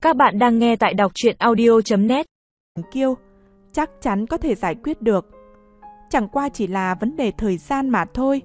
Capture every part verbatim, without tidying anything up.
Các bạn đang nghe tại đọc truyện audio chấm net. Kiêu chắc chắn có thể giải quyết được. Chẳng qua chỉ là vấn đề thời gian mà thôi.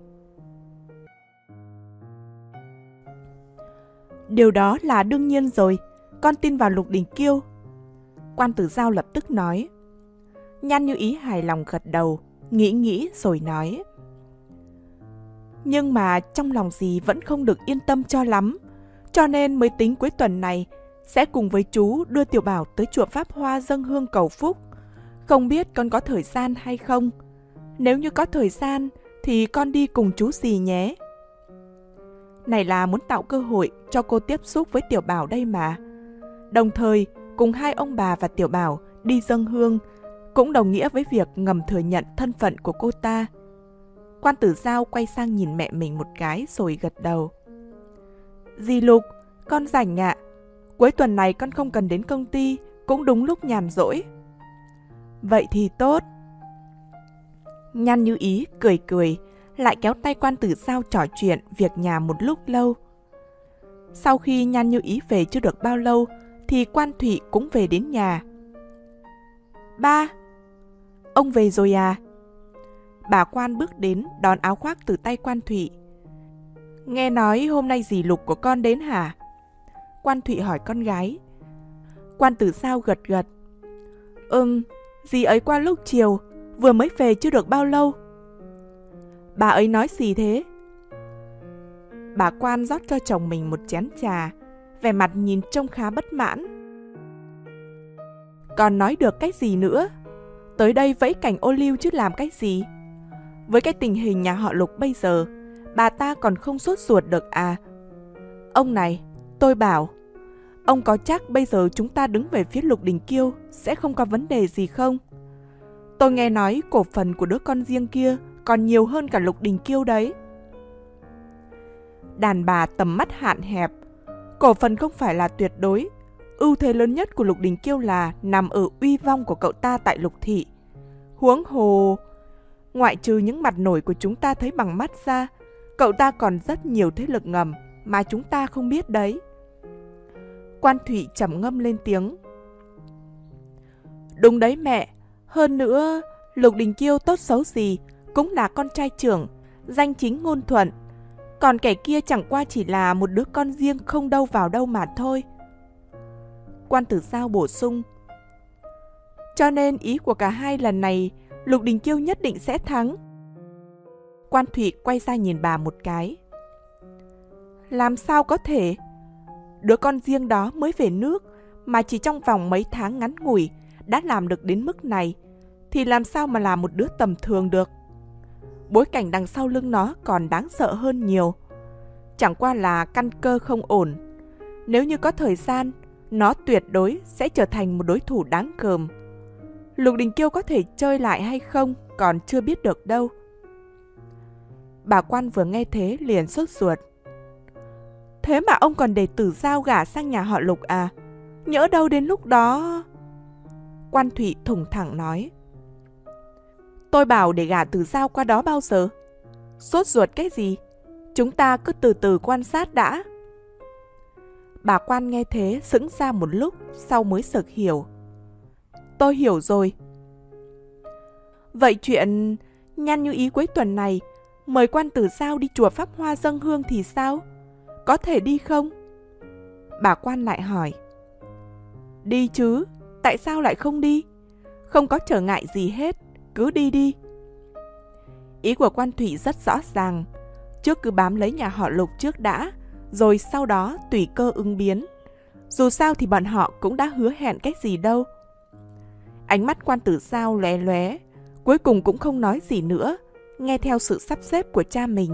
Điều đó là đương nhiên rồi. Con tin vào Lục Đình Kiêu. Quan Tử Giao lập tức nói. Nhan Như Ý hài lòng gật đầu, nghĩ nghĩ rồi nói. Nhưng mà trong lòng dì vẫn không được yên tâm cho lắm, cho nên mới tính cuối tuần này sẽ cùng với chú đưa Tiểu Bảo tới chùa Pháp Hoa dâng hương cầu phúc. Không biết con có thời gian hay không? Nếu như có thời gian thì con đi cùng chú dì nhé. Này là muốn tạo cơ hội cho cô tiếp xúc với Tiểu Bảo đây mà. Đồng thời cùng hai ông bà và Tiểu Bảo đi dâng hương cũng đồng nghĩa với việc ngầm thừa nhận thân phận của cô ta. Quan Tử Giao quay sang nhìn mẹ mình một cái rồi gật đầu. Dì Lục, con rảnh ạ. Cuối tuần này con không cần đến công ty, cũng đúng lúc nhàn rỗi. Vậy thì tốt. Nhan Như Ý cười cười, lại kéo tay Quan Tử Giao trò chuyện việc nhà một lúc lâu. Sau khi Nhan Như Ý về chưa được bao lâu, thì Quan Thụy cũng về đến nhà. Ba, ông về rồi à? Bà Quan bước đến đón áo khoác từ tay Quan Thụy. Nghe nói hôm nay dì Lục của con đến hả? Quan Thụy hỏi con gái. Quan Tử Giao gật gật. Ừm, dì ấy qua lúc chiều, vừa mới về chưa được bao lâu. Bà ấy nói gì thế? Bà Quan rót cho chồng mình một chén trà, vẻ mặt nhìn trông khá bất mãn. Còn nói được cái gì nữa? Tới đây vẫy cành ô liu chứ làm cái gì? Với cái tình hình nhà họ Lục bây giờ, bà ta còn không sốt ruột được à? Ông này, tôi bảo, ông có chắc bây giờ chúng ta đứng về phía Lục Đình Kiêu sẽ không có vấn đề gì không? Tôi nghe nói cổ phần của đứa con riêng kia còn nhiều hơn cả Lục Đình Kiêu đấy. Đàn bà tầm mắt hạn hẹp, cổ phần không phải là tuyệt đối. Ưu thế lớn nhất của Lục Đình Kiêu là nằm ở uy vong của cậu ta tại Lục Thị. Huống hồ, ngoại trừ những mặt nổi của chúng ta thấy bằng mắt ra, cậu ta còn rất nhiều thế lực ngầm mà chúng ta không biết đấy. Quan Thụy trầm ngâm lên tiếng. Đúng đấy mẹ, hơn nữa, Lục Đình Kiêu tốt xấu gì cũng là con trai trưởng, danh chính ngôn thuận. Còn kẻ kia chẳng qua chỉ là một đứa con riêng không đâu vào đâu mà thôi. Quan Tử Giao bổ sung. Cho nên ý của cả hai lần này, Lục Đình Kiêu nhất định sẽ thắng. Quan Thụy quay ra nhìn bà một cái. Làm sao có thể? Đứa con riêng đó mới về nước, mà chỉ trong vòng mấy tháng ngắn ngủi đã làm được đến mức này, thì làm sao mà là một đứa tầm thường được? Bối cảnh đằng sau lưng nó còn đáng sợ hơn nhiều. Chẳng qua là căn cơ không ổn. Nếu như có thời gian, nó tuyệt đối sẽ trở thành một đối thủ đáng gờm. Lục Đình Kiêu có thể chơi lại hay không còn chưa biết được đâu. Bà Quan vừa nghe thế liền sốt ruột. Thế mà ông còn để Tử Giao gả sang nhà họ Lục à? Nhỡ đâu đến lúc đó... Quan Thụy thủng thẳng nói. Tôi bảo để gả Tử Giao qua đó bao giờ? Sốt ruột cái gì? Chúng ta cứ từ từ quan sát đã. Bà Quan nghe thế sững ra một lúc, sau mới sực hiểu. Tôi hiểu rồi. Vậy chuyện Nhan Như Ý cuối tuần này mời Quan Tử Giao đi chùa Pháp Hoa dâng hương thì sao? Có thể đi không? Bà Quan lại hỏi. Đi chứ, tại sao lại không đi? Không có trở ngại gì hết, cứ đi đi. Ý của Quan Thụy rất rõ ràng. Trước cứ bám lấy nhà họ Lục trước đã, rồi sau đó tùy cơ ứng biến. Dù sao thì bọn họ cũng đã hứa hẹn cái gì đâu. Ánh mắt Quan Tử Giao lóe lóe, cuối cùng cũng không nói gì nữa, nghe theo sự sắp xếp của cha mình.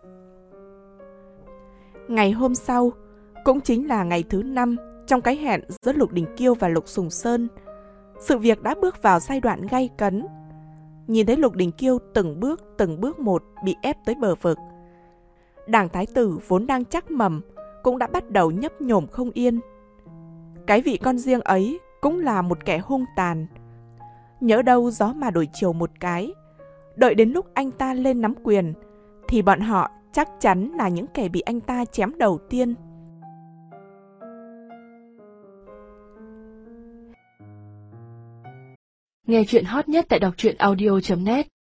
Ngày hôm sau, cũng chính là ngày thứ năm trong cái hẹn giữa Lục Đình Kiêu và Lục Sùng Sơn, sự việc đã bước vào giai đoạn gay cấn. Nhìn thấy Lục Đình Kiêu từng bước từng bước một bị ép tới bờ vực, đảng thái tử vốn đang chắc mầm cũng đã bắt đầu nhấp nhổm không yên. Cái vị con riêng ấy cũng là một kẻ hung tàn. Nhỡ đâu gió mà đổi chiều một cái, đợi đến lúc anh ta lên nắm quyền, thì bọn họ chắc chắn là những kẻ bị anh ta chém đầu tiên. Nghe chuyện hot nhất tại đọc truyện audio chấm net.